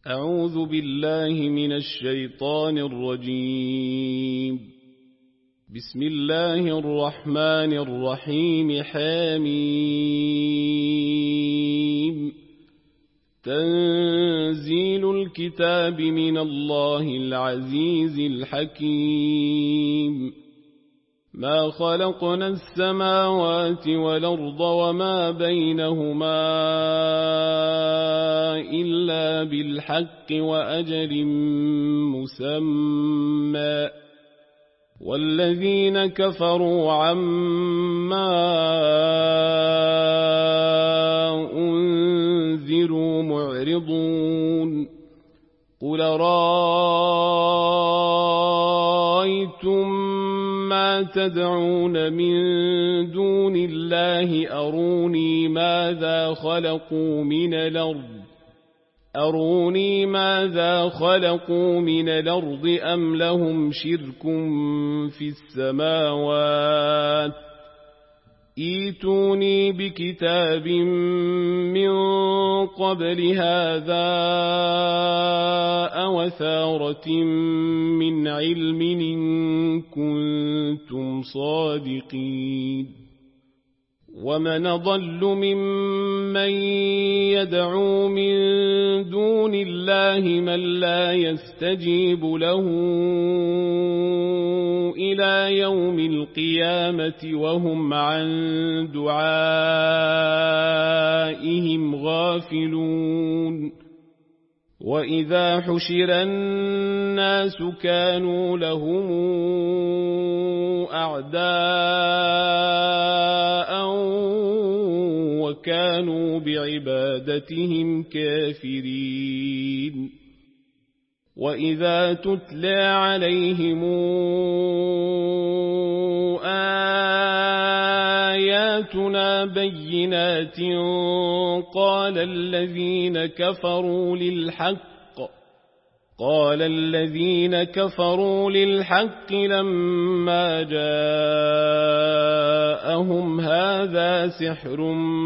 أعوذ بالله من الشيطان الرجيم. بسم الله الرحمن الرحيم. حميم. تنزيل الكتاب من الله العزيز الحكيم. ما خلقنا السماوات والأرض وما بينهما إلا بالحق وأجل مسمى، والذين كفروا عما أنذروا معرضون. قل رأيتم ما تدعون من دون الله أروني ماذا خلقوا من الأرض أم لهم شرك في السماوات. إيتوني بكتاب من قبل هذا أو أثارة من علم إن كنتم صادقين. ومن أضل ممن يدعو من دون الله من لا يستجيب له إلى يوم القيامة وهم عن دعائهم غافلون. وإذا حشر الناس كانوا لهم أعداء وكانوا بعبادتهم كافرين. وإذا تتلى عليهم آياتنا بينات قال الذين كفروا للحق لما جاءهم هذا سحر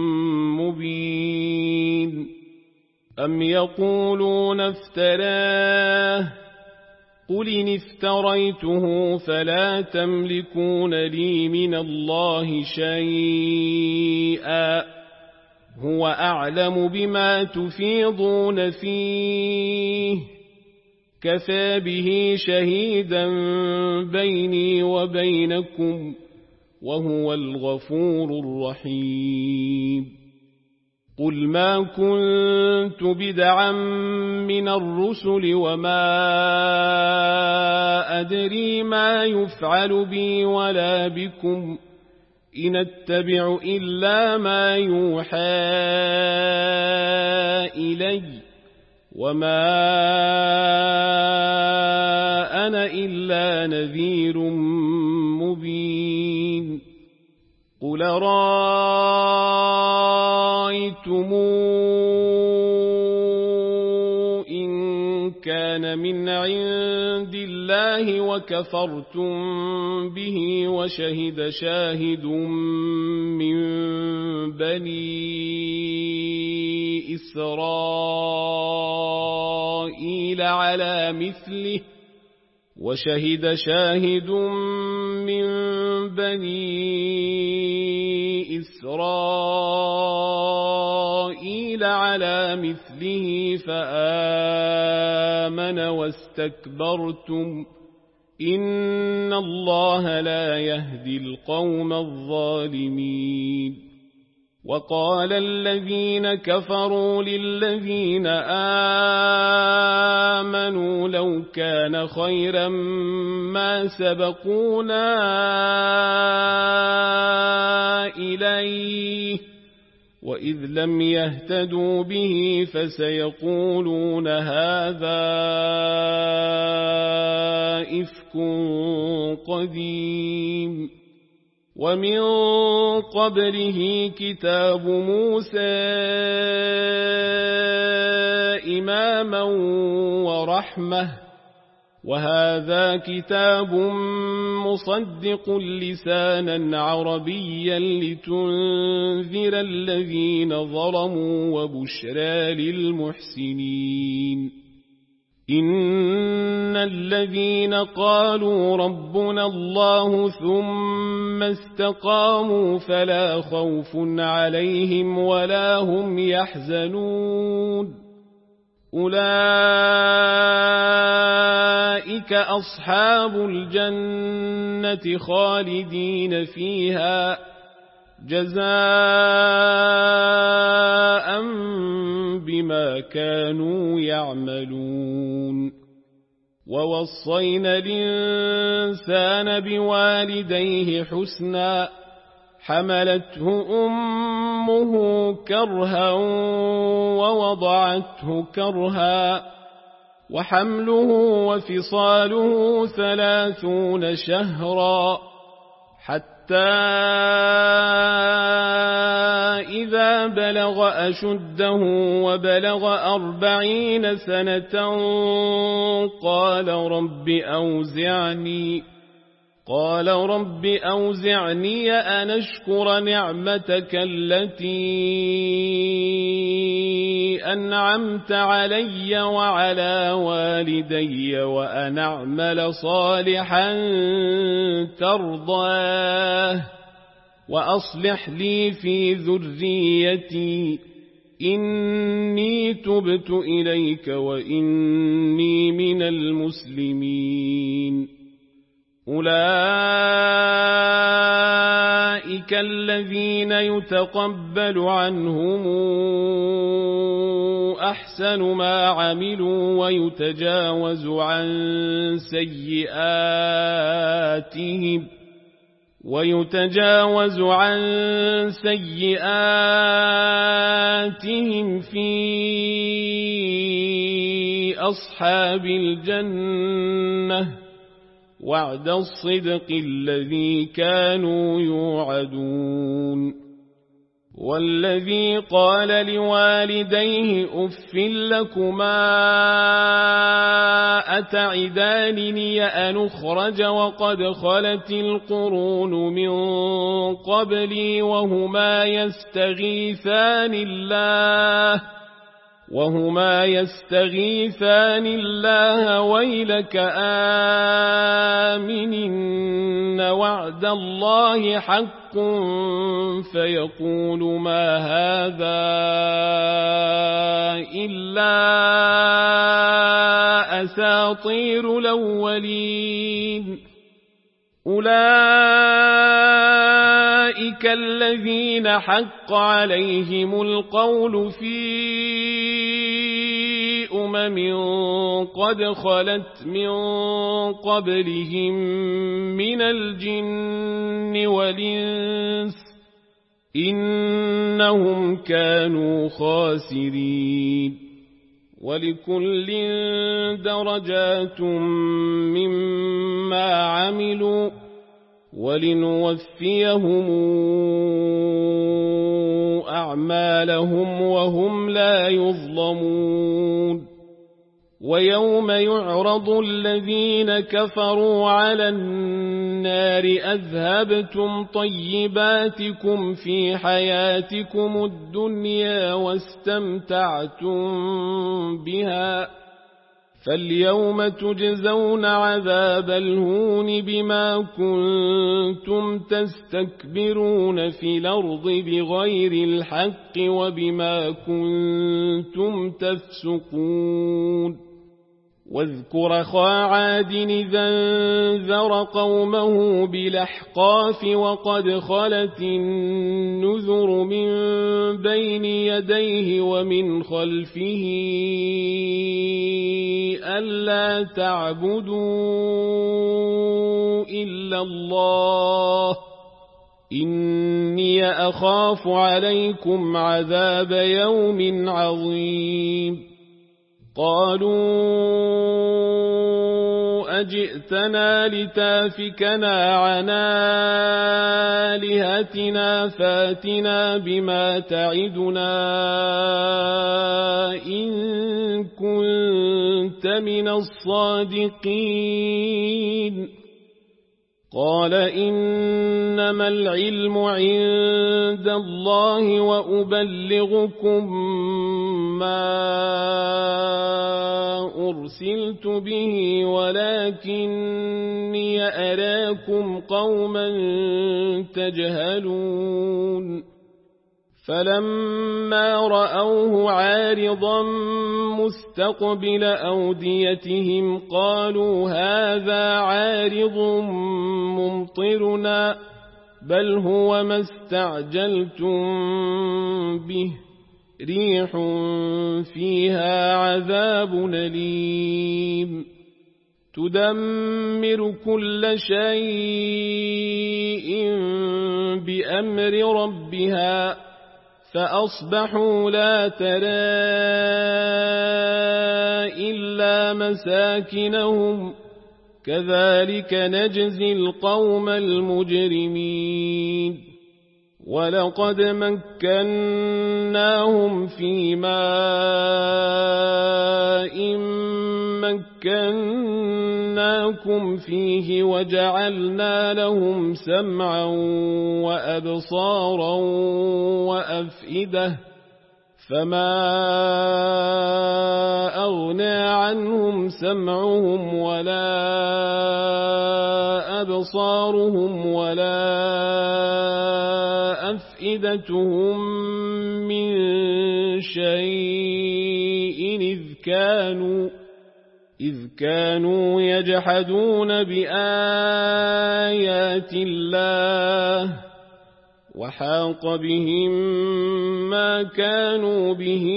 مبين. أم يقولون افتراه قل إن افتريته فلا تملكون لي من الله شيئا هو أعلم بما تفيضون فيه كفى به شهيدا بيني وبينكم وهو الغفور الرحيم. قل ما كنت بدعا من الرسل وما أدري ما يفعل بي ولا بكم إن أتبع إلا ما يوحى إلي وما أنا إلا نذير مبين. قل رأيتم إن كان من عند الله وكفرتم به وشهد شاهد من بني إسرائيل على مثله فآمن واستكبرتم إن الله لا يهدي القوم الظالمين. وقال الذين كفروا للذين آمنوا لو كان خيرا ما سبقونا إليه وإذ لم يهتدوا به فسيقولون هذا إفك قديم. ومن قبله كتاب موسى إماما ورحمة وهذا كتاب مصدق لسانا عربيا لتنذر الذين ظلموا وبشرى للمحسنين إن الذين قالوا ربنا الله ثم استقاموا فلا خوف عليهم ولا هم يحزنون أولئك أصحاب الجنة خالدين فيها جزاء بما كانوا يعملون ووصينا الإنسان بوالديه حسنا حملته أمه كرها ووضعته كرها وحمله وفصاله 30 شهرا حتى إذا بلغ أشده وبلغ 40 سنة قال رب أوزعني أن أشكر نعمتك التي أنعمت علي وعلى والدي وأن أعمل صالحا ترضاه وأصلح لي في ذريتي إني تبت إليك وإني من المسلمين أولئك الذين يتقبل عنهم أحسن ما عملوا ويتجاوز عن سيئاتهم في أصحاب الجنة وعد الصدق الذي كانوا يوعدون والذي قال لوالديه أف لكما أتعدانني أن أخرج وقد خلت القرون من قبلي وهما يستغيثان الله ويلك آمن إن وعد الله حق فيقول ما هذا إلا أساطير الأولين أولئك الذين حق عليهم القول في قد خلت من قبلهم من الجن والإنس إنهم كانوا خاسرين ولكل درجات مما عملوا ولنوفيهم أعمالهم وهم لا يظلمون ويوم يعرض الذين كفروا على النار أذهبتم طيباتكم في حياتكم الدنيا واستمتعتم بها فاليوم تجزون عذاب الهون بما كنتم تستكبرون في الأرض بغير الحق وبما كنتم تفسقون واذكر أخا عاد إذا انذر قومه بالأحقاف وقد خلت النذر من بين يديه ومن خلفه ألا تعبدوا إلا الله إني أخاف عليكم عذاب يوم عظيم قالوا أجئتنا لتافكنا عن آلهتنا فاتنا بما تعدنا إن كنت من الصادقين قال إنما العلم عند الله وأبلغكم ما أرسلت به ولكني أراكم قوما تجهلون فلما رأوه عارضا مستقبل أوديتهم قالوا هذا عارض ممطرنا بل هو ما استعجلتم به ريح فيها عذاب أليم تدمر كل شيء بأمر ربها فأصبحوا لا ترى إلا مساكنهم كذلك نجزي القوم المجرمين ولقد مكناهم في ماء مكناكم فيه وجعلنا لهم سمعا وأبصارا وأفئدة فما أغنى عنهم سمعهم ولا أبصارهم ولا أفئدتهم من شيء إذ كانوا يجحدون بآيات الله وحاق بهم ما كانوا به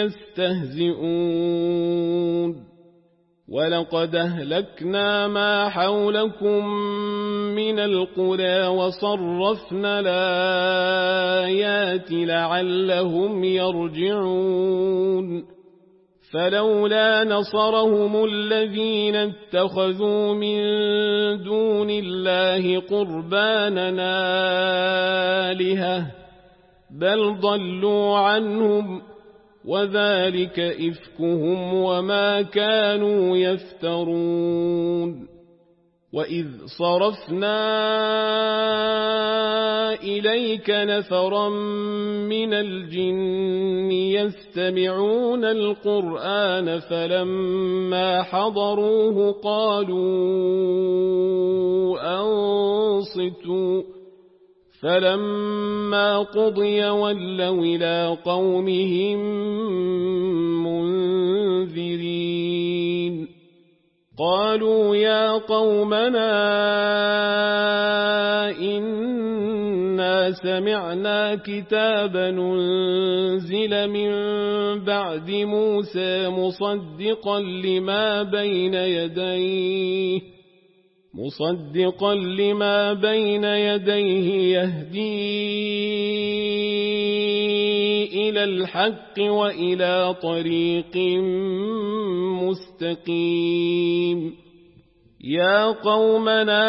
يستهزئون ولقد أهلكنا ما حولكم من القرى وصرفنا الآيات لعلهم يرجعون فلولا نصرهم الذين اتخذوا من دون الله قربانا آلهة بل ضلوا عنهم وذلك إفكهم وما كانوا يفترون وإذ صرفنا إليك نفرا من الجن يستمعون القرآن فلما حضروه قالوا أنصتوا فلما قضي ولوا إلى قومهم منذرين قالوا يا قومنا إنا سمعنا كتابا أنزل من بعد موسى مصدقا لما بين يديه يهدي إلى الحق وإلى طريق مستقيم يا قومنا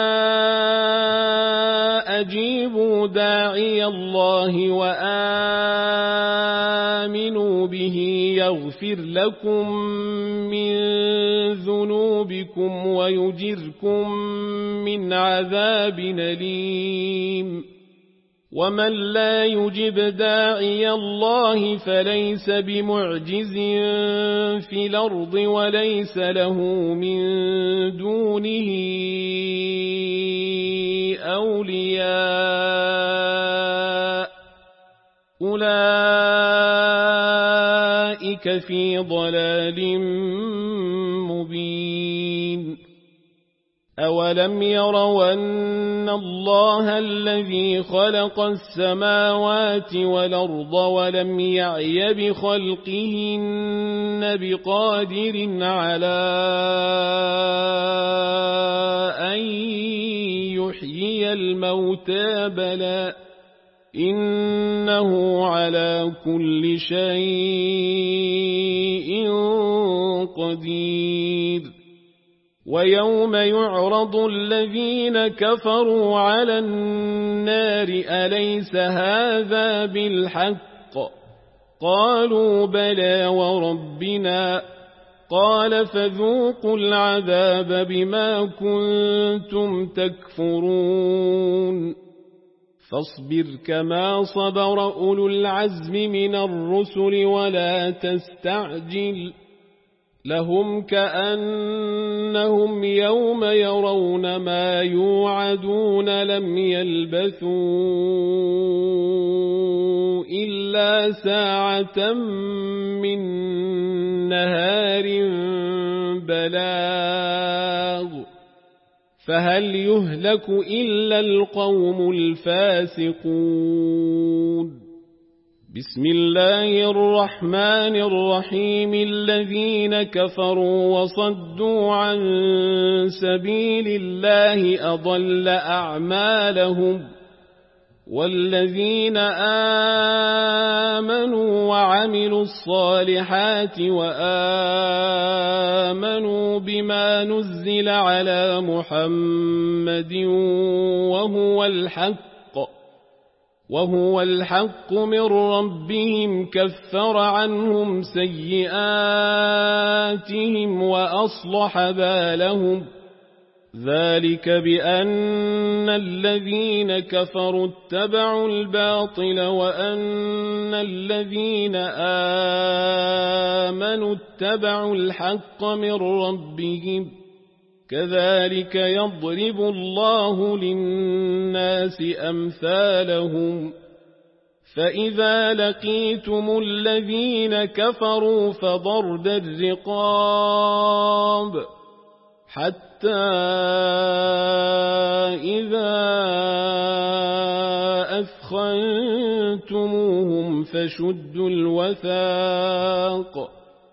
أجيبوا داعي الله وآمنوا به يغفر لكم من ذنوبكم ويجركم من عذاب أليم ومن لا يجب داعي الله فليس بمعجز في الأرض وليس له من دونه أولياء أولئك في ضلال مبين أولم يروا أن الله الذي خلق السماوات والأرض ولم يعي بخلقهن بقادر على أن يحيي الموتى بلى إنه على كل شيء قدير ويوم يعرض الذين كفروا على النار أليس هذا بالحق قالوا بلى وربنا قال فذوقوا العذاب بما كنتم تكفرون فاصبر كما صبر أولو العزم من الرسل ولا تستعجل لهم كأنهم يوم يرون ما يوعدون لم يلبثوا إلا ساعة من نهار بلاغ فهل يهلك إلا القوم الفاسقون. بسم الله الرحمن الرحيم. الذين كفروا وصدوا عن سبيل الله أضل أعمالهم والذين آمنوا وعملوا الصالحات وآمنوا بما نزل على محمد وهو الحق من ربهم كفر عنهم سيئاتهم وأصلح بالهم ذلك بأن الذين كفروا اتبعوا الباطل وأن الذين آمنوا اتبعوا الحق من ربهم كذلك يضرب الله للناس أمثالهم فإذا لقيتم الذين كفروا فضرب الرقاب حتى إذا أثخنتموهم فشدوا الوثاق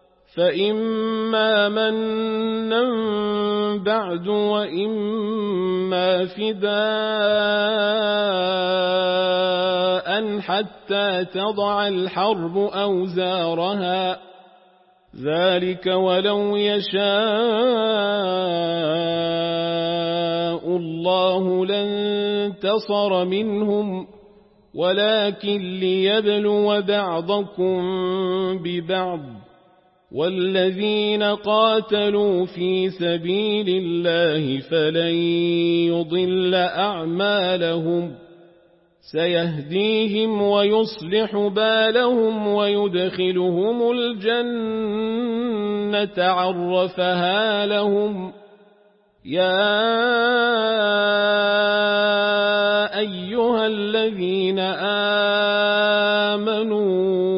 فإما منا بعد وإما فداء حتى تضع الحرب أوزارها ذلك ولو يشاء الله لانتصر منهم ولكن ليبلو بعضكم ببعض والذين قاتلوا في سبيل الله فلن يضل أعمالهم سيهديهم ويصلح بالهم ويدخلهم الجنة عرفها لهم يا أيها الذين آمنوا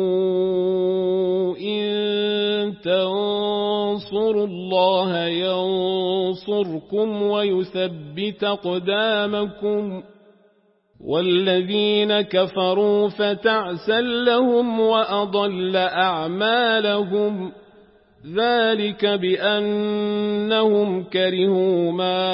تنصروا الله ينصركم ويثبت أقدامكم والذين كفروا فتعسا لهم وأضل أعمالهم ذلك بأنهم كرهوا ما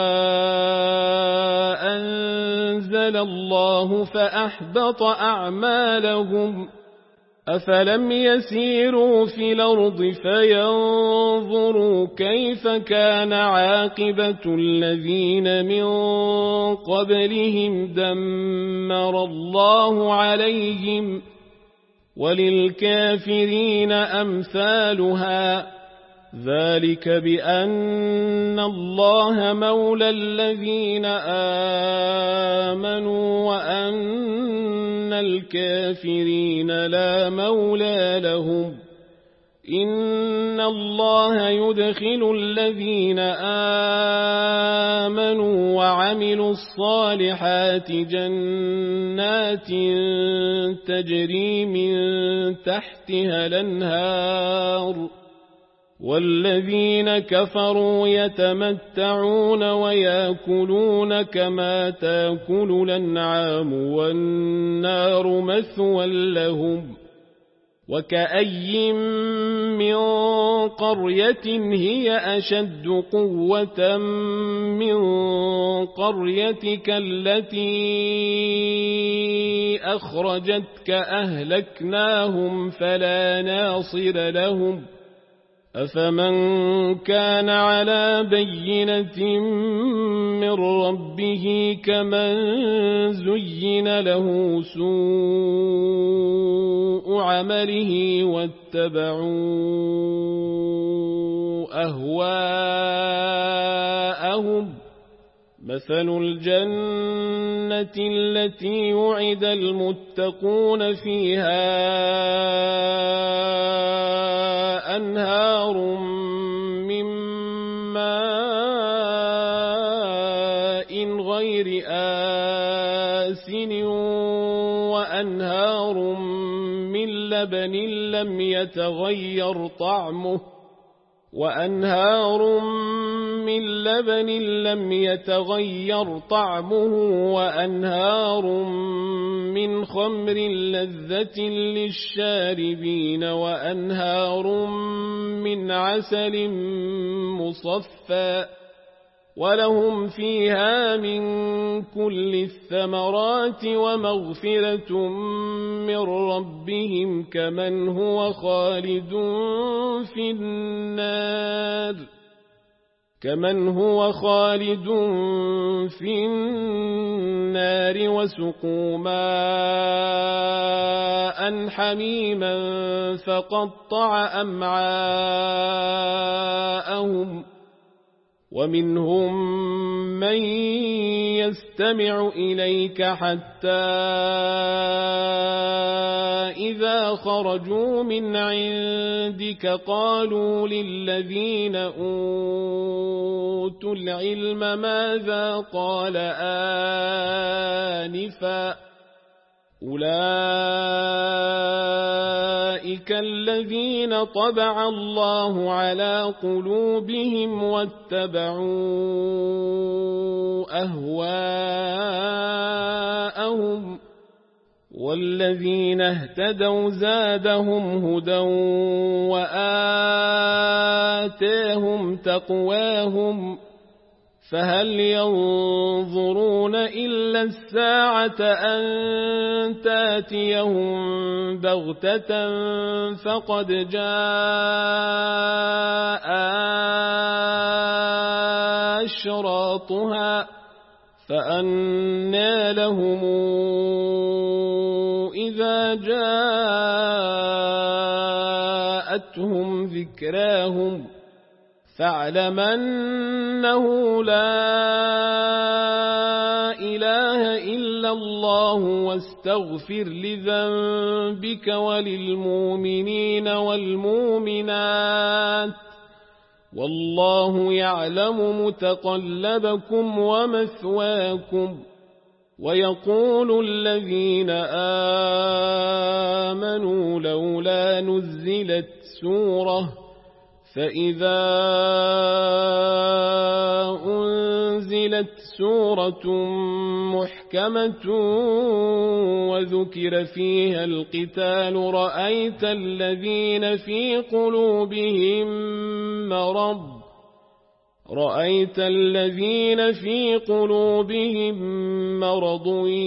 أنزل الله فأحبط أعمالهم أفلم يسيروا في الأرض فينظروا كيف كان عاقبة الذين من قبلهم دمر الله عليهم وللكافرين أمثالها ذلك بأن الله مولى الذين آمنوا وأن الكافرين لا مولى لهم إن الله يدخل الذين آمنوا وعملوا الصالحات جنات تجري من تحتها الأنهار والذين كفروا يتمتعون ويأكلون كما تأكل الأنعام والنار مثوى لهم وكأي من قرية هي أشد قوة من قريتك التي أخرجتك أهلكناهم فلا ناصر لهم أفمن كان على بينة من ربه كمن زين له سوء عمله واتبعوا أهواءهم مثل الجنة التي وعد المتقون فيها أنهار من ماء غير آسن وأنهار من لبن لم يتغير طعمه وأنهار من خمر لذة للشاربين وأنهار من عسل مصفى ولهم فيها من كل الثمرات ومغفرة من ربهم كمن هو خالد في النار وسقوا ماء حميما فقطع أمعاءهم ومنهم من يستمع إليك حتى إذا خرجوا من عندك قالوا للذين أوتوا العلم ماذا قال آنفا أولئك الذين طبع الله على قلوبهم واتبعوا أهواءهم والذين اهتدوا زادهم هدى وآتاهم تقواهم فهل ينظرون إلا الساعة أن تاتيهم بغتة فقد جاء أشراطها فأنى لهم إذا جاءتهم ذكراهم فاعلم أنه لا إله إلا الله واستغفر لذنبك وللمؤمنين والمؤمنات والله يعلم متقلبكم ومثواكم ويقول الذين آمنوا لولا نزلت سورة فإذا أنزلت سورة محكمة وذكر فيها القتال رأيت الذين في قلوبهم مرض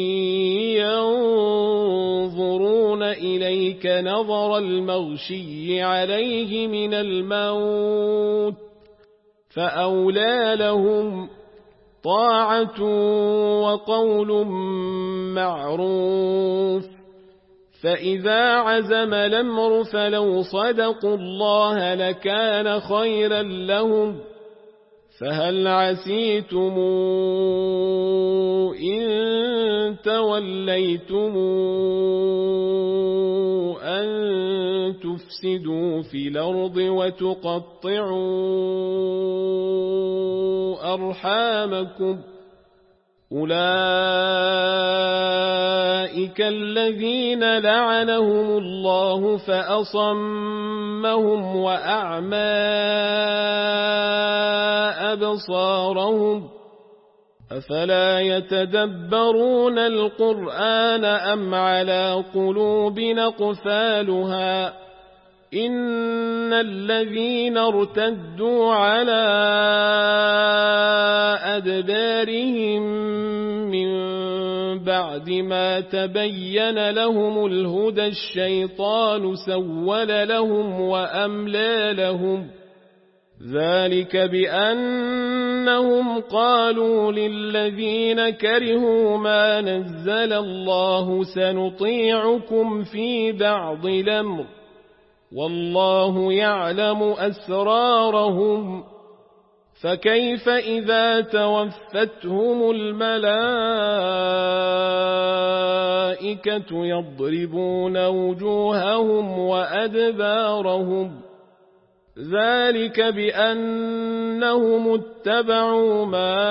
ينظرون إليك نظر المغشي عليه من الموت فأولى لهم طاعة وقول معروف فإذا عزم الأمر فلو صدقوا الله لكان خيرا لهم فهل عسيتم إن توليتم أن تفسدوا في الأرض وتقطعوا أرحامكم أولئك الذين لعنهم الله فأصمهم وأعمى أبصارهم أفلا يتدبرون القرآن أم على قلوب أقفالها إن الذين ارتدوا على أدبارهم من بعد ما تبين لهم الهدى الشيطان سول لهم وأملى لهم ذلك بأنهم قالوا للذين كرهوا ما نزل الله سنطيعكم في بعض الأمر والله يعلم أسرارهم فكيف إذا توفتهم الملائكة يضربون وجوههم وأدبارهم ذلك بأنهم اتبعوا ما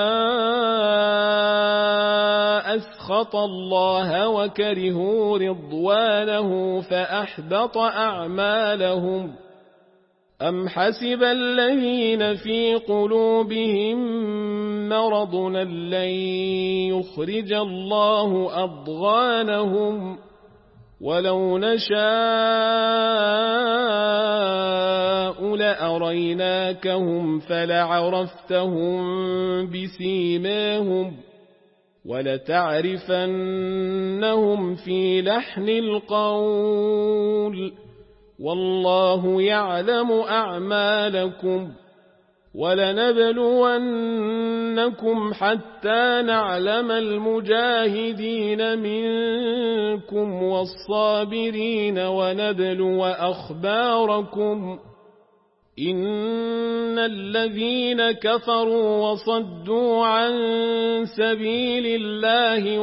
أسخط الله وكرهوا رضوانه فأحبط أعمالهم أم حسب الذين في قلوبهم مرض لن يخرج الله أضغانهم ولو نشاء لأريناكهم فلعرفتهم بسيماهم ولتعرفنهم في لحن القول والله يعلم أعمالكم ولنبلونكم حتى نعلم المجاهدين منكم والصابرين ونبلو أخباركم إن الذين كفروا وصدوا عن سبيل الله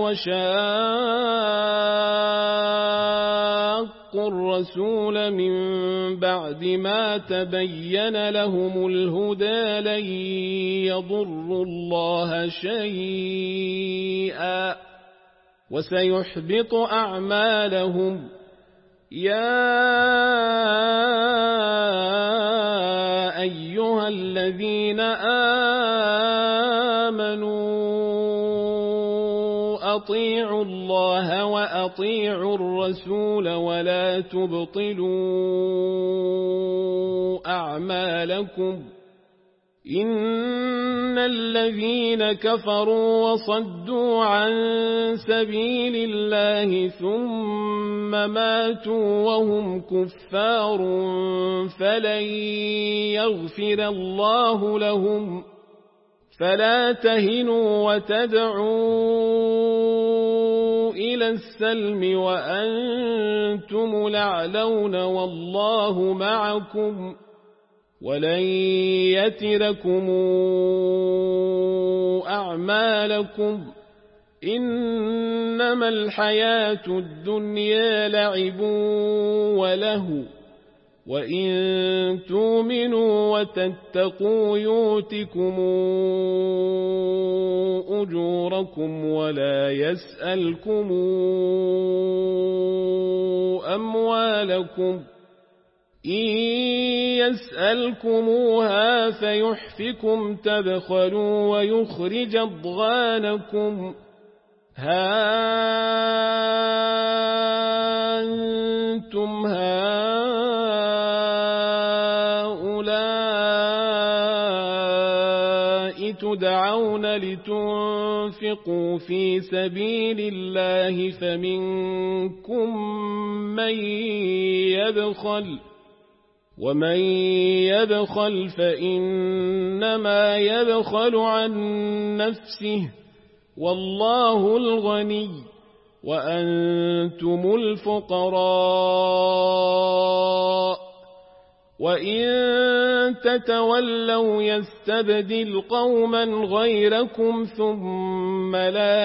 وشاقوا الرسول من بعد ما تبين لهم الهدى لن يضروا الله شيئا وسيحبط أعمالهم يا أيها الذين آمنوا أطيعوا الله وأطيعوا الرسول ولا تبطلوا أعمالكم إن الذين كفروا وصدوا عن سبيل الله ثم ماتوا وهم كفار فلن يغفر الله لهم فلا تهنوا وتدعوا إلى السلم وأنتم الأعلون والله معكم ولن يتركم أعمالكم إنما الحياة الدنيا لعب وله وإن تؤمنوا وتتقوا يؤتكم أجوركم ولا يسألكم أموالكم إن يسألكموها فيحفكم تبخلوا ويخرج أضغانكم ها أنتم هؤلاء تدعون لتنفقوا في سبيل الله فمنكم من يبخل ومن يبخل فإنما يبخل عن نفسه والله الغني وأنتم الفقراء وإن تتولوا يستبدل قوما غيركم ثم لا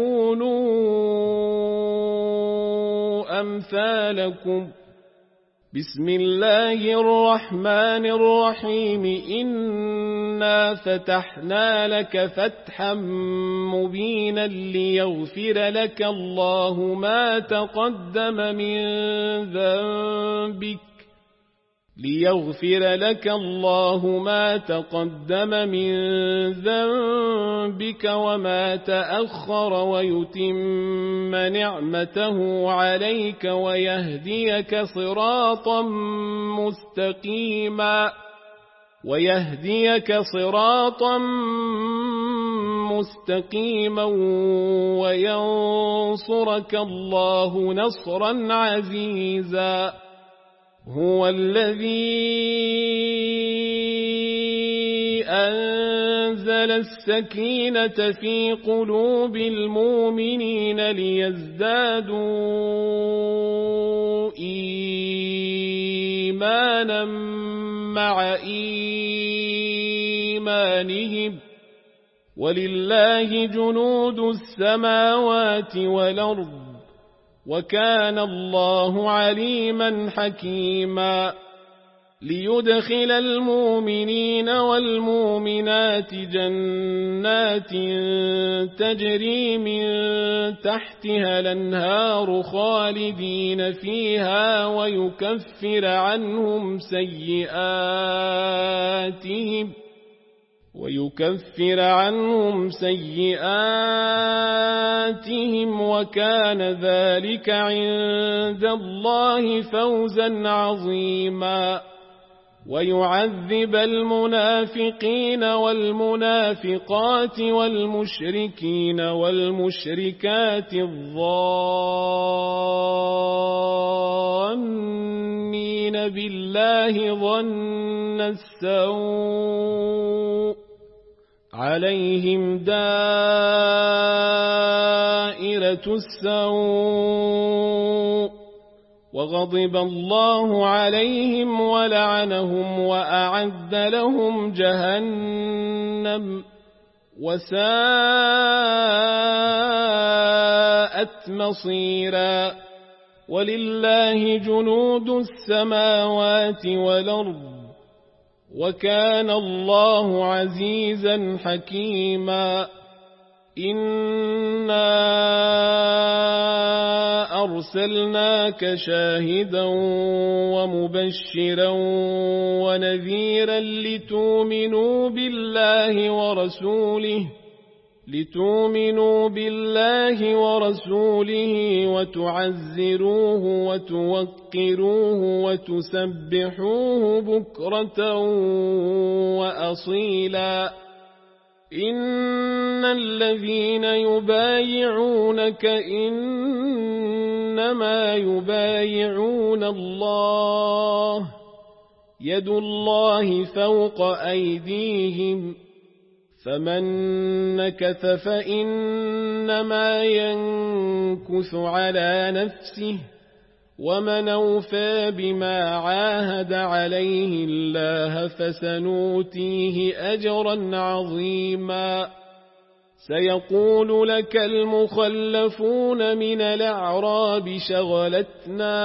يكونوا أمثالكم بسم الله الرحمن الرحيم إنا فتحنا لك فتحا مبينا ليغفر لك الله ما تقدم من ذنبك وما تأخر ويتم نعمته عليك ويهديك صراطا مستقيما وينصرك الله نصرا عزيزا هو الذي أنزل السكينة في قلوب المؤمنين ليزدادوا إيمانا مع إيمانهم إيمانهم ولله جنود السماوات والأرض وكان الله عليما حكيما ليدخل المؤمنين والمؤمنات جنات تجري من تحتها الأنهار خالدين فيها ويكفر عنهم سيئاتهم وكان ذلك عند الله فوزا عظيما ويعذب المنافقين والمنافقات والمشركين والمشركات الظانين بالله ظن السوء عليهم دائرة السوء وغضب الله عليهم ولعنهم وأعد لهم جهنم وساءت مصيرا ولله جنود السماوات والأرض وكان الله عزيزا حكيما إنا أرسلناك شاهدا ومبشرا ونذيرا لتؤمنوا بالله ورسوله وتعزروه وتوقروه وتسبحوه بكرة وأصيلا إن الذين يبايعونك إنما يبايعون الله يد الله فوق أيديهم فمن نكث فإنما ينكث على نفسه ومن أوفى بما عاهد عليه الله فسنؤتيه أجرا عظيما سيقول لك المخلفون من الأعراب شغلتنا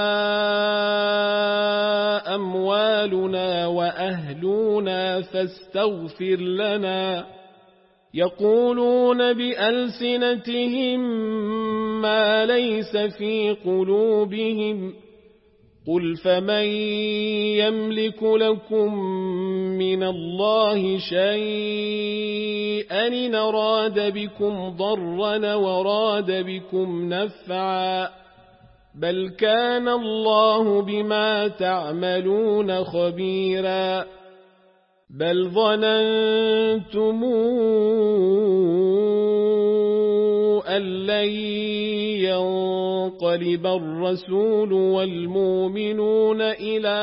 أموالنا وأهلنا فاستغفر لنا يقولون بألسنتهم ما ليس في قلوبهم قل فمن يملك لكم من الله شيئا إن أراد بكم ضرا وراد بكم نفعا بل كان الله بما تعملون خبيرا بل ظننتم أن لن ينقلب الرسول والمؤمنون إلى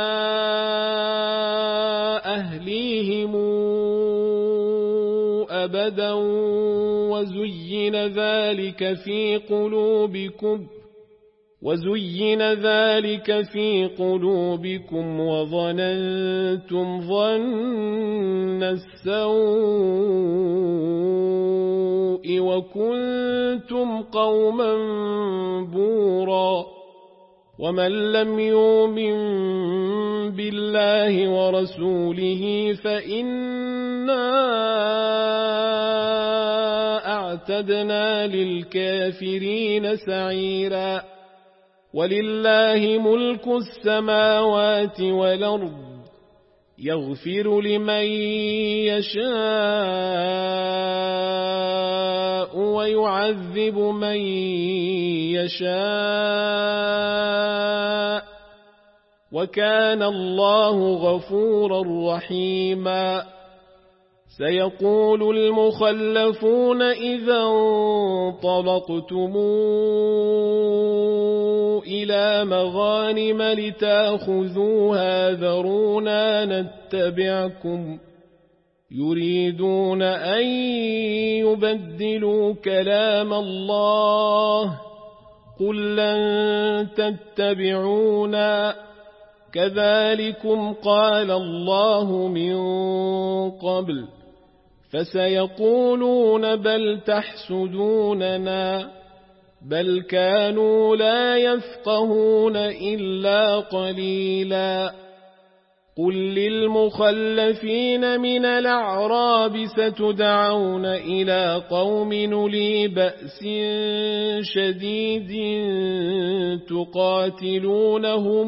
أهليهم أبدا وزين ذلك في قلوبكم وظننتم ظن السوء وكنتم قوما بورا ومن لم يؤمن بالله ورسوله فإنا أعتدنا للكافرين سعيرا ولله ملك السماوات والأرض يغفر لمن يشاء ويعذب من يشاء وكان الله غفورا رحيما سيقول المخلفون إذا انطلقتم إلى مغانم لتأخذوها ذرونا نتبعكم يريدون أن يبدلوا كلام الله قل لن تتبعونا كذلكم قال الله من قبل فسيقولون بل تحسدوننا بل كانوا لا يفقهون إلا قليلا قل للمخلفين من الأعراب ستدعون إلى قوم أولي بأس شديد تقاتلونهم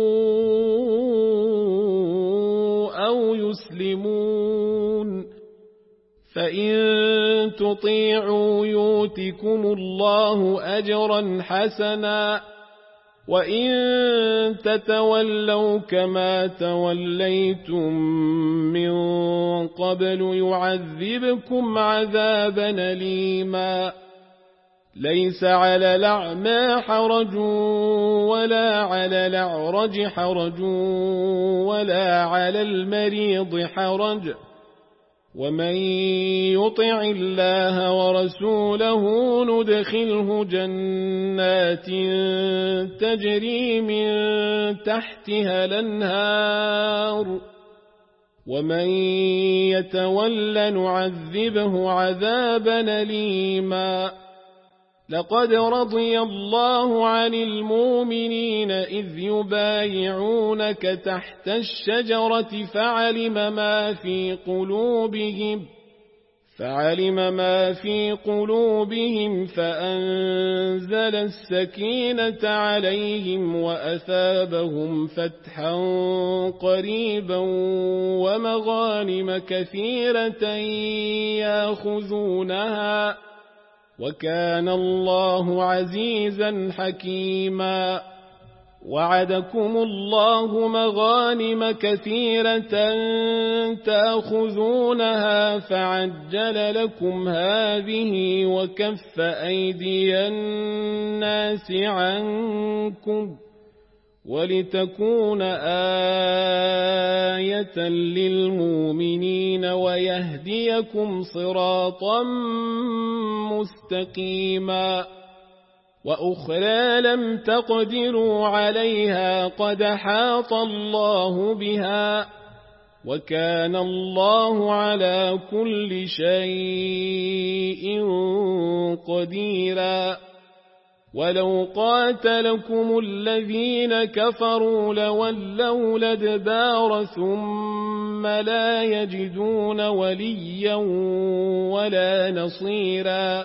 أو يسلمون فإن تطيعوا يؤتكم الله أجرا حسنا وإن تتولوا كما توليتم من قبل يعذبكم عذابا أليما ليس على الأعمى حرج ولا على الأعرج حرج ولا على المريض حرج ومن يطع الله ورسوله ندخله جنات تجري من تحتها الأنهار ومن يتول نعذبه عذابا أليما لقد رضي الله عن المؤمنين إذ يبايعونك تحت الشجرة فعلم ما في قلوبهم فأنزل السكينة عليهم وأثابهم فتحا قريبا ومغانم كثيرة يأخذونها وكان الله عزيزا حكيما وعدكم الله مغانم كثيرة تأخذونها فعجل لكم هذه وكف أيدي الناس عنكم ولتكون آية للمؤمنين ويهديكم صراطا مستقيما وأخرى لم تقدروا عليها قد حاط الله بها وكان الله على كل شيء قديرا ولو قاتلكم الذين كفروا لولوا الأدبار ثم لا يجدون وليا ولا نصيرا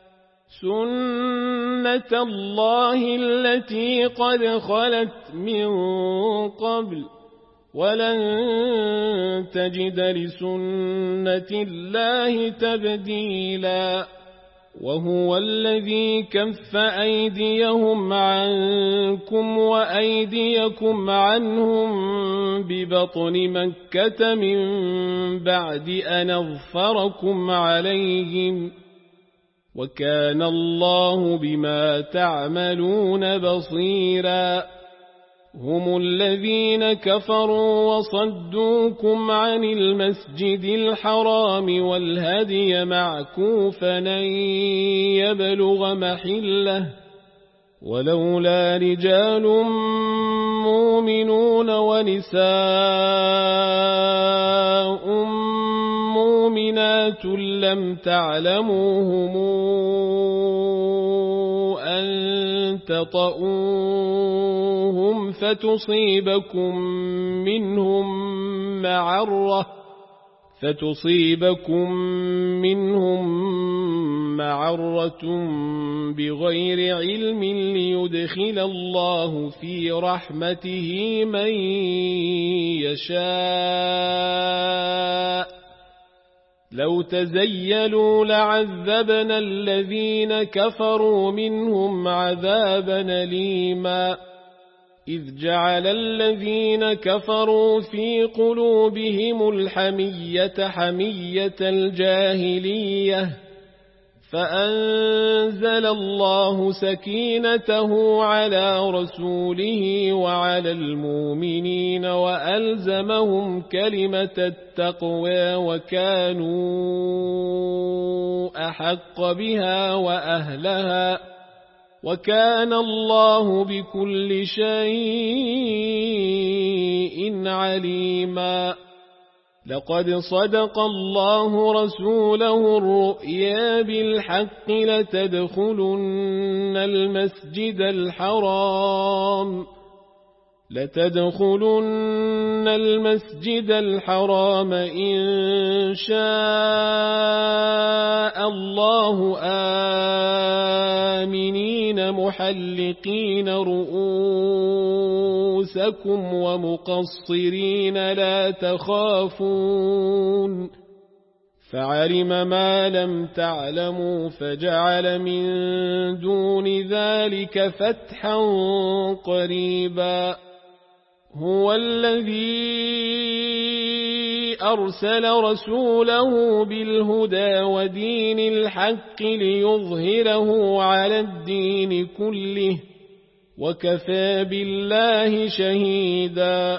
سنة الله التي قد خلت من قبل ولن تجد لسنة الله تبديلا وهو الذي كف أيديهم عنكم وأيديكم عنهم ببطن مكة من بعد أن أظفركم عليهم وكان الله بما تعملون بصيرا هم الذين كفروا وصدوكم عن المسجد الحرام والهدي معكوفا أن يبلغ محله ولولا رجال مؤمنون ونساء مؤمنات لم تعلموهم أن تطؤوهم فتصيبكم منهم معرة بغير علم ليدخل الله في رحمته من يشاء لو تزيلوا لعذبنا الذين كفروا منهم عذابا أليما إذ جعل الذين كفروا في قلوبهم الحمية حمية الجاهلية فأنزل الله سكينته على رسوله وعلى المؤمنين وألزمهم كلمة التقوى وكانوا أحق بها وأهلها وكان الله بكل شيء عليما لقد صدق الله رسوله الرؤيا بالحق لتدخلن المسجد الحرام إن شاء الله آمنين محلقين رؤوسكم ومقصرين لا تخافون فعلم ما لم تعلموا فجعل من دون ذلك فتحا قريبا هو الذي أرسل رسوله بالهدى ودين الحق ليظهره على الدين كله وكفى بالله شهيدا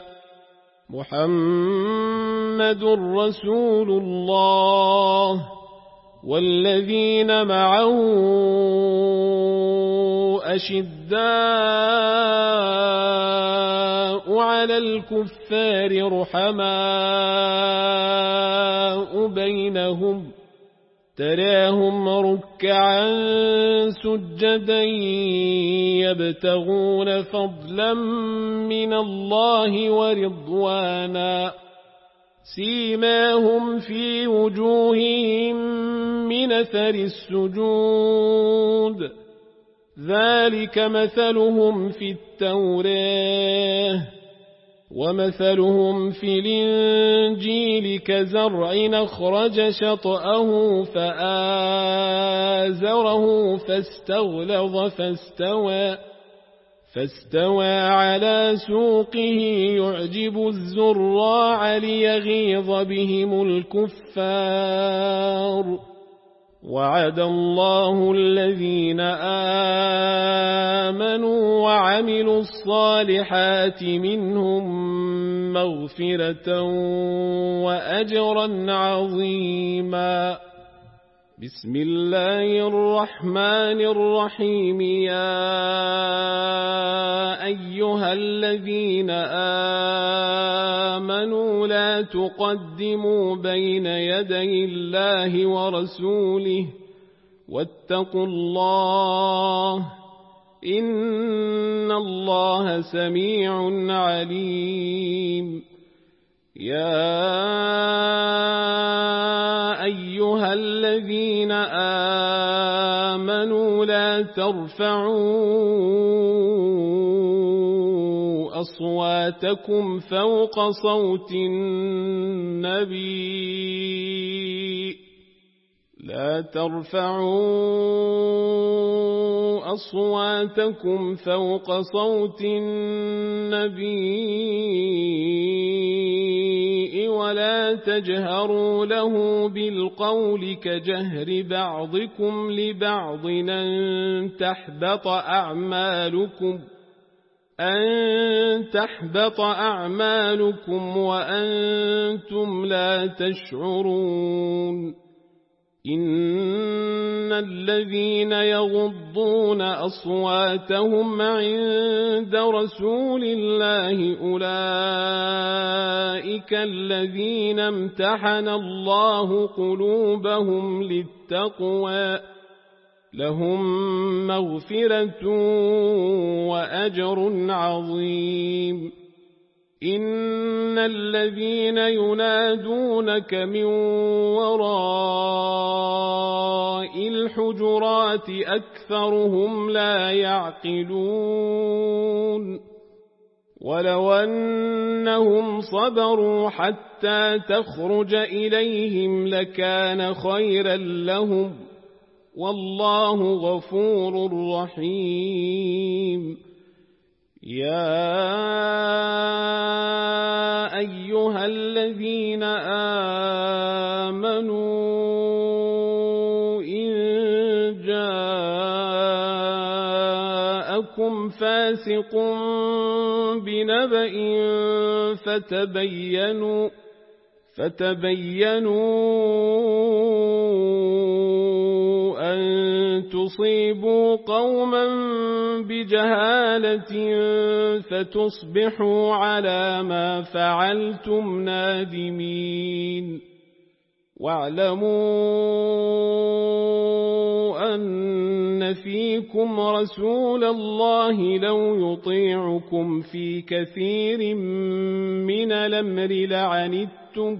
محمد رسول الله والذين معه أشداء على الكفار رحماء بينهم تراهم ركعا سجدا يبتغون فضلا من الله ورضوانا سيماهم في وجوههم من أثر السجود ذلك مثلهم في التوراة ومثلهم في الإنجيل كزرع أخرج شطأه فآزره فاستوى على سوقه يعجب الزراع ليغيظ بهم الكفار وعد الله الذين آمنوا وعملوا الصالحات منهم مغفرة وأجرا عظيما بسم الله الرحمن الرحيم يا أيها الذين آمنوا لا تقدموا بين يدي الله ورسوله واتقوا الله إن الله سميع عليم يا أيها الذين آمنوا لا ترفعوا أصواتكم فوق صوت النبي لا ترفعوا أصواتكم فوق صوت النبي ولا تجهروا له بالقول كجهر بعضكم لبعض أن تحبط أعمالكم وأنتم لا تشعرون إن الذين يغضون أصواتهم عند رسول الله أولئك الذين امتحن الله قلوبهم للتقوى لهم مغفرة وأجر عظيم إن الذين ينادونك من وراء الحجرات أكثرهم لا يعقلون ولو أنهم صبروا حتى تخرج إليهم لكان خيرا لهم والله غفور رحيم يا أيها الذين آمنوا إن جاءكم فاسق بنبأ فتبينوا أن تصيبوا قوما بجهالة فتصبحوا على ما فعلتم نادمين واعلموا أن فيكم رسول الله لو يطيعكم في كثير من الأمر لعنتم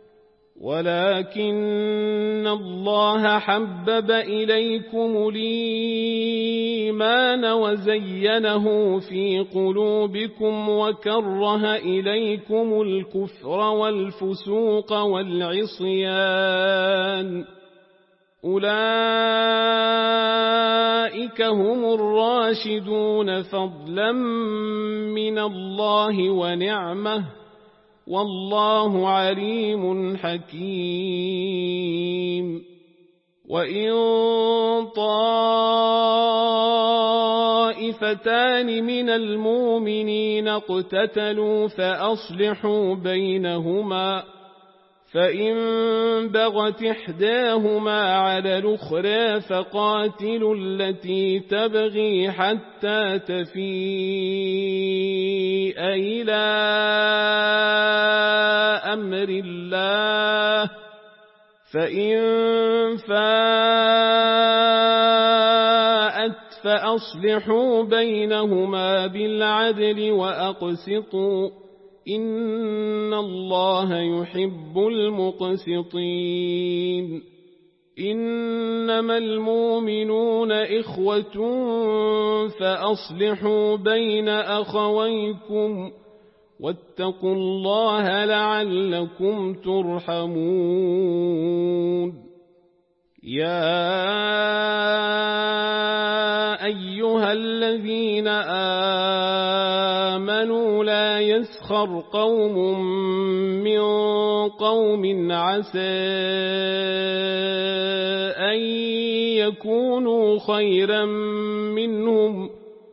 ولكن الله حبب إليكم الإيمان وزينه في قلوبكم وكره إليكم الكفر والفسوق والعصيان أولئك هم الراشدون فضلا من الله ونعمه والله عليم حكيم وإن طائفتان من المؤمنين اقتتلوا فأصلحوا بينهما فإن بغت إحداهما على الأخرى فقاتلوا التي تبغي حتى تفيء إلى أمر الله فإن فاءت فأصلحوا بينهما بالعدل وأقسطوا إن الله يحب المقسطين إنما المؤمنون إخوة فأصلحوا بين أخويكم واتقوا الله لعلكم ترحمون يا أيها الذين آمنوا لا يسخر قوم من قوم عسى أن يكونوا خيرا منهم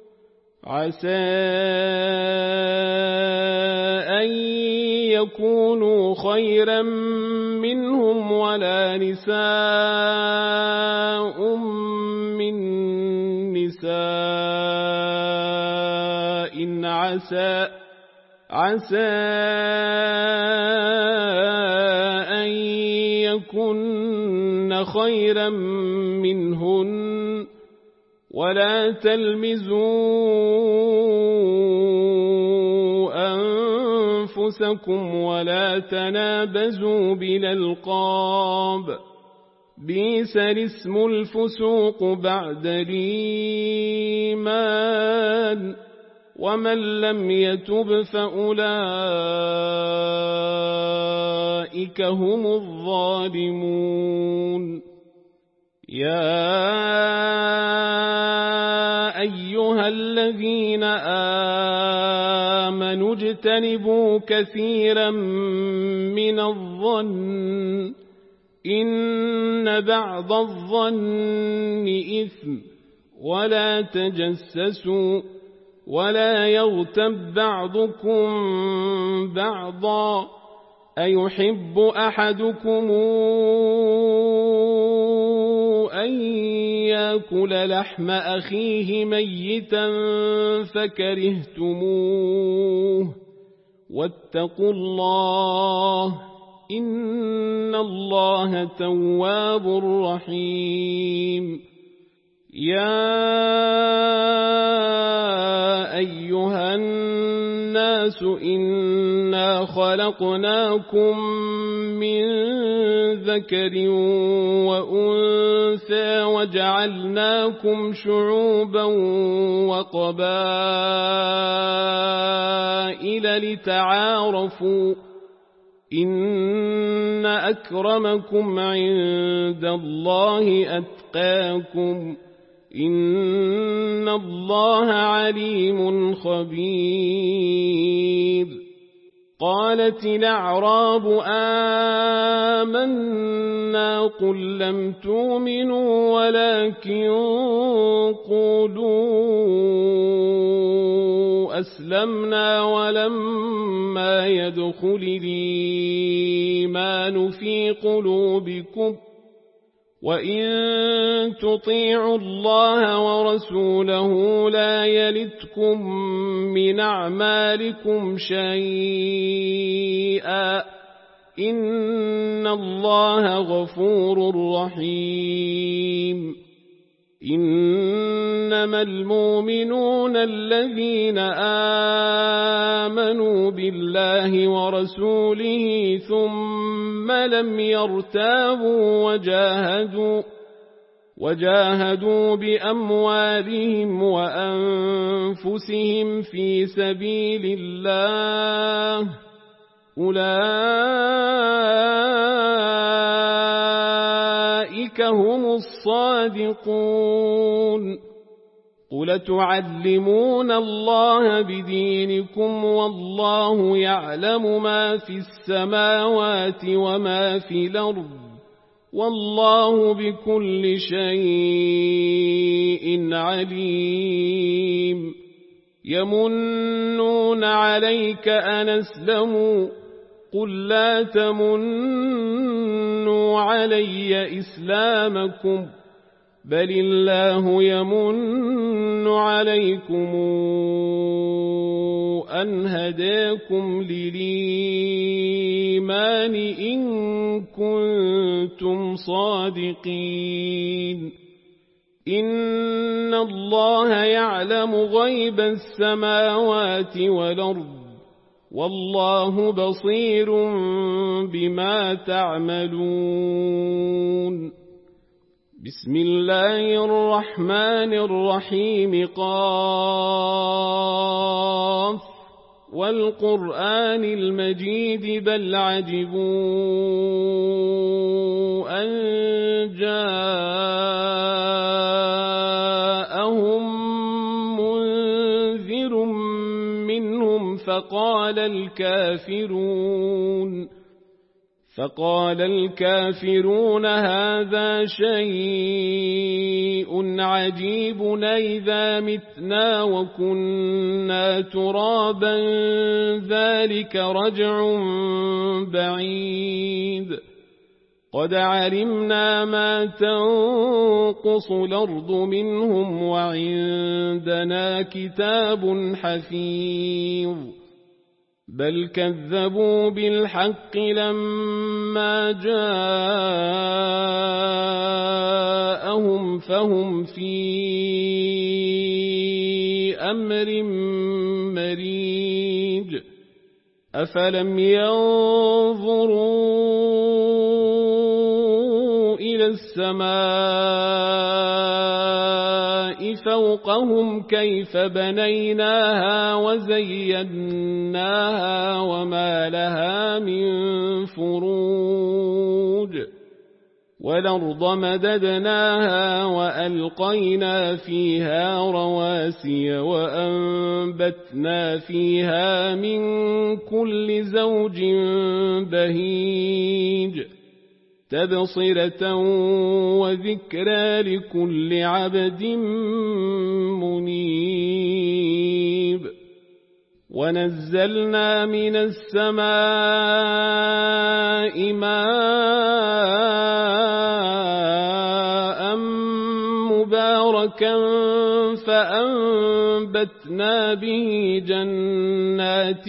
ولا نساء من نساء عسى أن يكن خيرا منهن ولا تلمزوا أنفسكم ولا تنابزوا بالألقاب بئس الاسم الفسوق بعد الإيمان ومن لم يتب فأولئك هم الظالمون يا أيها الذين آمنوا اجتنبوا كثيرا من الظن إن بعض الظن إثم ولا تجسسوا ولا يغتب بعضكم بعضا أيحب أحدكم أن يأكل لحم أخيه ميتا فكرهتموه واتقوا الله إن الله تواب رحيم يا أيها الناس إنا خلقناكم من ذكر وأنثى وجعلناكم شعوبا وقبائل لتعارفوا إن أكرمكم عند الله أتقاكم إن الله عليم خبير قالت الأعراب آمنا قل لم تؤمنوا ولكن قولوا أسلمنا ولما يدخل الإيمان في قلوبكم وإن تطيعوا الله ورسوله لا يلتكم من أعمالكم شيئا إن الله غفور رحيم إنما المؤمنون الذين آمنوا بالله ورسوله ثم لم يرتابوا وجاهدوا بأموالهم وأنفسهم في سبيل الله أولئك هم الصادقون قل تعلمون الله بدينكم والله يعلم ما في السماوات وما في الأرض والله بكل شيء عليم يمنون عليك أن أسلموا قل لا تمنوا علي إسلامكم بل الله يمن عليكم أن هداكم للإيمان إن كنتم صادقين إن الله يعلم غيب السماوات والأرض والله بصير بما تعملون بسم الله الرحمن الرحيم قاف والقرآن المجيد بل عجبوا أن جاءهم منذر منهم فقال الكافرون هذا شيء عجيب أإذا متنا وكنا ترابا ذلك رجع بعيد قد علمنا ما تنقص الأرض منهم وعندنا كتاب حفيظ بل كذبوا بالحق لما جاءهم فهم في أمر مريج أفلم ينظروا إلى السماء فوقهم كيف بنيناها وزيناها وما لها من فروج والأرض مددناها وألقينا فيها رواسي وأنبتنا فيها من كل زوج بهيج تبصرة وذكرى لكل عبد منيب ونزلنا من السماء ماء مباركا فأنبتنا به جنات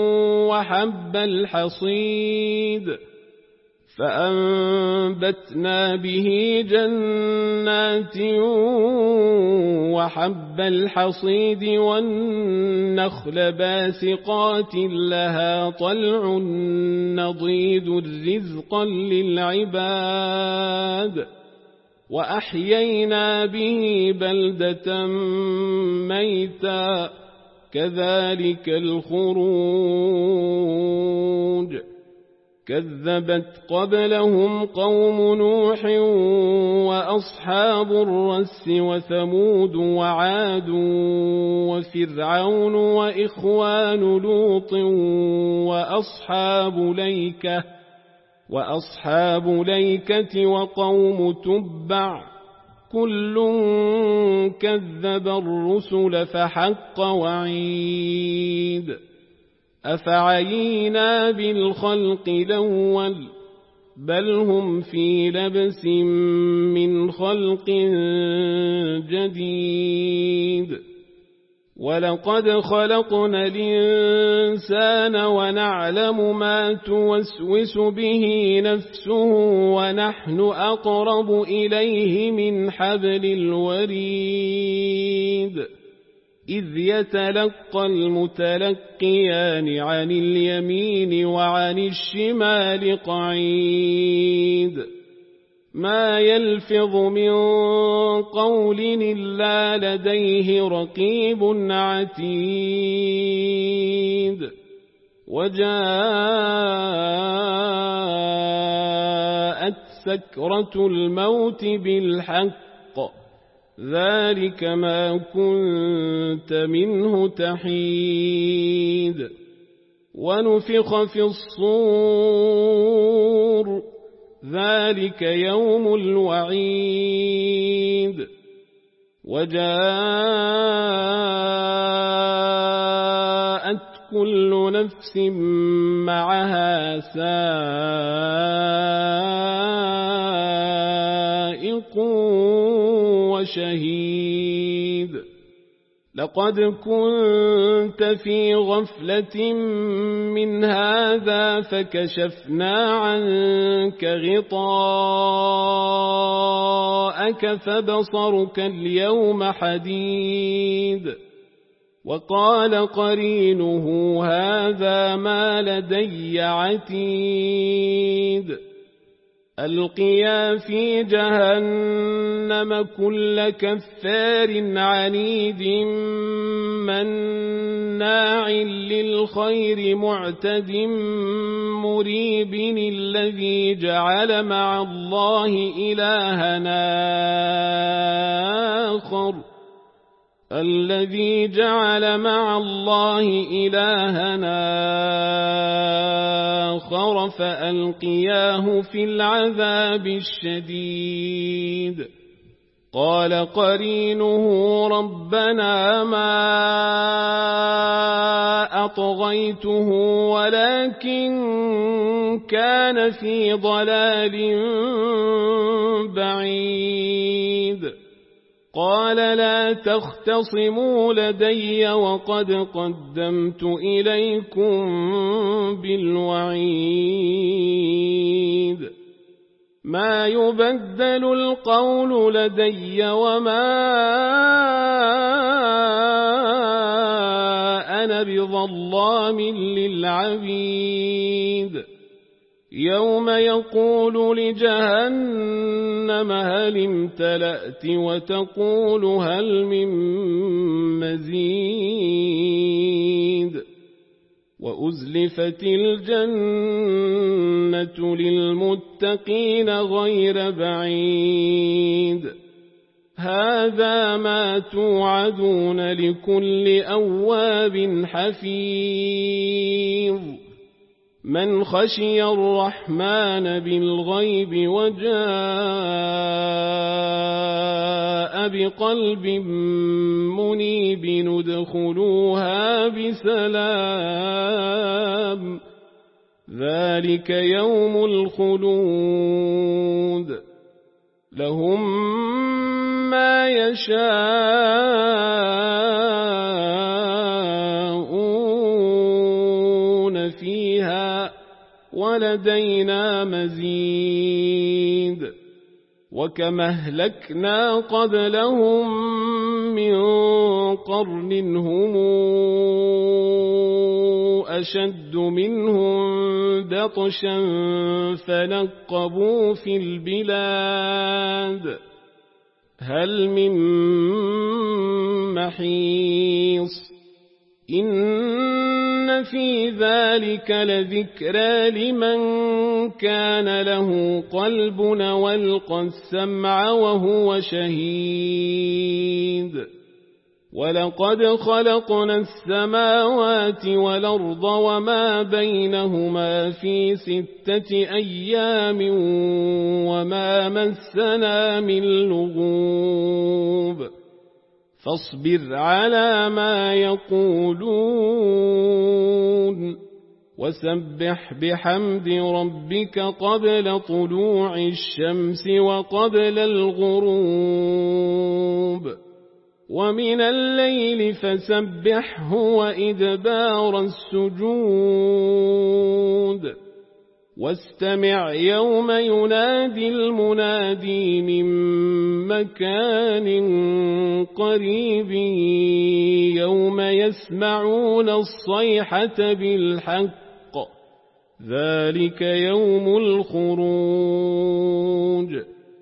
وحب الحصيد والنخل باسقات لها طلع نضيد رزقا للعباد وأحيينا به بلدة ميتا كذلك الخروج كذبت قبلهم قوم نوح وأصحاب الرس وثمود وعاد وفرعون وإخوان لوط وأصحاب ليكة وقوم تبع كل كذب الرسل فحق وعيد أفعينا بالخلق الأول بل هم في لبس من خلق جديد ولقد خلقنا الإنسان ونعلم ما توسوس به نفسه ونحن أقرب إليه من حبل الوريد إذ يتلقى المتلقيان عن اليمين وعن الشمال قعيد ما يلفظ من قول إلا لديه رقيب عتيد وجاءت سكرة الموت بالحق ذلك ما كنت منه تحيد ونفخ في الصور ذلك يوم الوعيد وجاءت كل نفس معها سائق وشهيد لقد كنت في غفلة من هذا فكشفنا عنك غطاءك فبصرك اليوم حديد وقال قرينه هذا ما لدي عتيد ألقيا في جهنم كل كفار عنيد مناع للخير معتد مريب الذي جعل مع الله إلهنا آخر فألقياه في العذاب الشديد قال قرينه ربنا ما أطغيته ولكن كان في ضلال بعيد قال لا تختصموا لدي وقد قدمت إليكم بالوعيد ما يبدل القول لدي وما أنا بظلام للعبيد يوم يقول لجهنم هل امتلأت وتقول هل من مزيد وأزلفت الجنة للمتقين غير بعيد هذا ما توعدون لكل أواب حفيظ من خشي الرحمن بالغيب وجاء بقلب منيب ادخلوها بسلام ذلك يوم الخلود لهم ما يشاءون فيها ولدينا مزيد وكما أهلكنا قبلهم من قرن هم أشد منهم بطشا فنقبوا في البلاد هل من محيص إن في ذلك لذكرى لمن كان له قلب والقى السمع وهو شهيد ولقد خلقنا السماوات والأرض وما بينهما في 6 أيام وما مسنا من لغوب فاصبر على ما يقولون وسبح بحمد ربك قبل طلوع الشمس وقبل الغروب ومن الليل فسبحه وإدبار السجود واستمع يوم ينادي المنادي من مكان قريب يوم يسمعون الصيحة بالحق ذلك يوم الخروج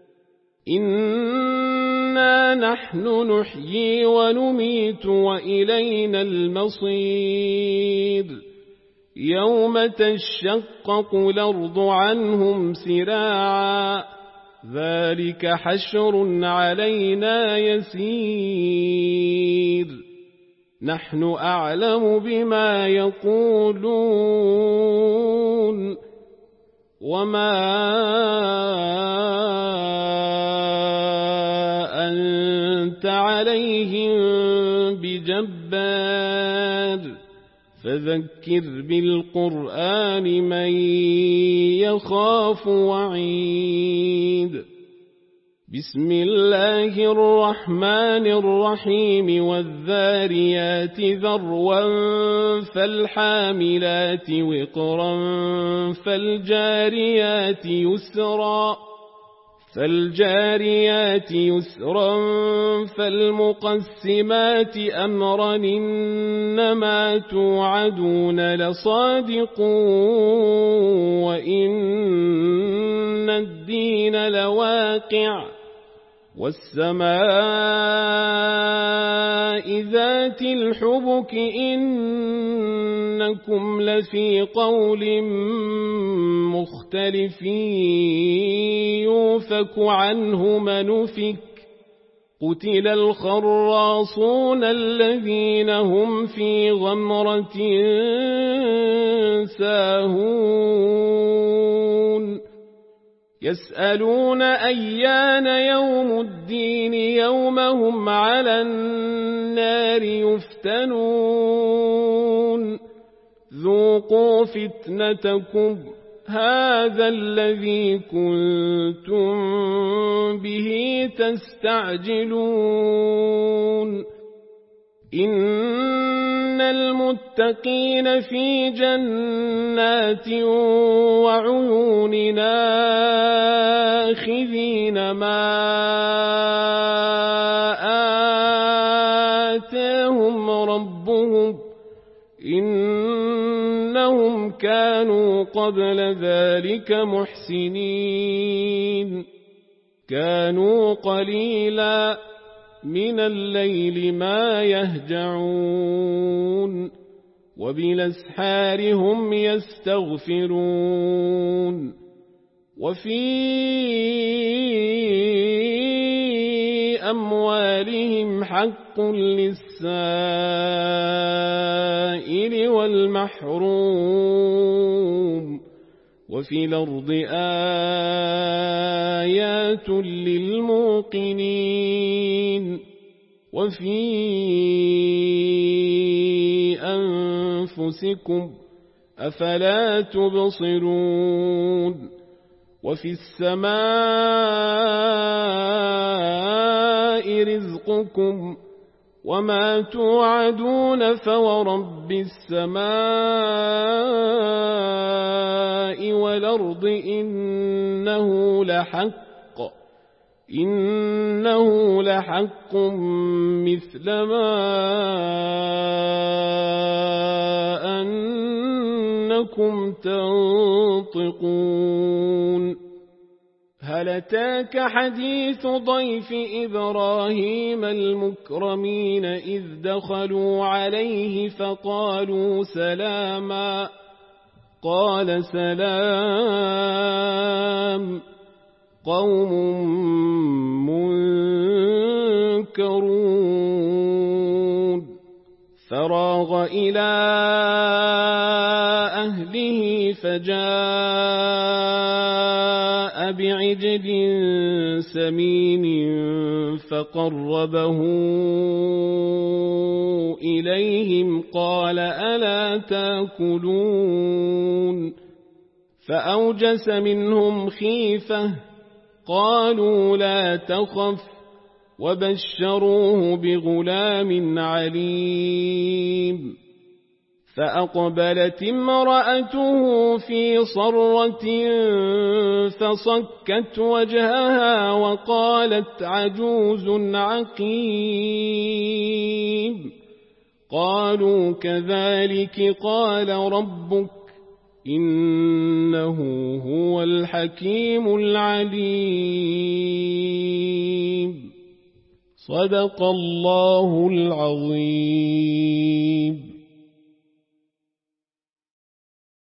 إنا نحن نحيي ونميت وإلينا المصير يوم تشقق الأرض عنهم سراعا ذلك حشر علينا يسير نحن أعلم بما يقولون وما أنت عليهم بجبار فذكر بالقرآن من يخاف وعيد بسم الله الرحمن الرحيم والذاريات ذروا فالحاملات وقرا فالجاريات يسرا فالمقسمات أمرا إنما توعدون لصادق وإن الدين لواقع والسماء ذات الحبك إنكم لفي قول مختلف يوفك عنه من أفك قتل الخراصون الذين هم في غمرة ساهون يسألون أيان يوم الدين يوم هم على النار يفتنون ذوقوا فتنتكم هذا الذي كنتم به تستعجلون إن المتقين في جنات وعيون آخذين ما آتاهم ربهم إنهم كانوا قبل ذلك محسنين كانوا قليلا من الليل ما يهجعون وبالأسحار هم يستغفرون وفي أموالهم حق للسائل والمحروم وفي الأرض آيات للموقنين وفي أنفسكم أفلا تبصرون وفي السماء رزقكم وما توعدون فورب السماء والأرض إنه لحق مثل ما أنكم تنطقون هل أتاك حديث ضيف إبراهيم المكرمين إذ دخلوا عليه فقالوا سلاما قال سلام قوم منكرون فراغ إلى أهله فجاء بعجل سمين فقربه إليهم قال ألا تأكلون فأوجس منهم خيفة قالوا لا تخف وبشروه بغلام عليم فأقبلت امرأته في صرة فصكت وجهها وقالت عجوز عقيم قالوا كذلك قال ربك إنه هو الحكيم العليم صدق الله العظيم.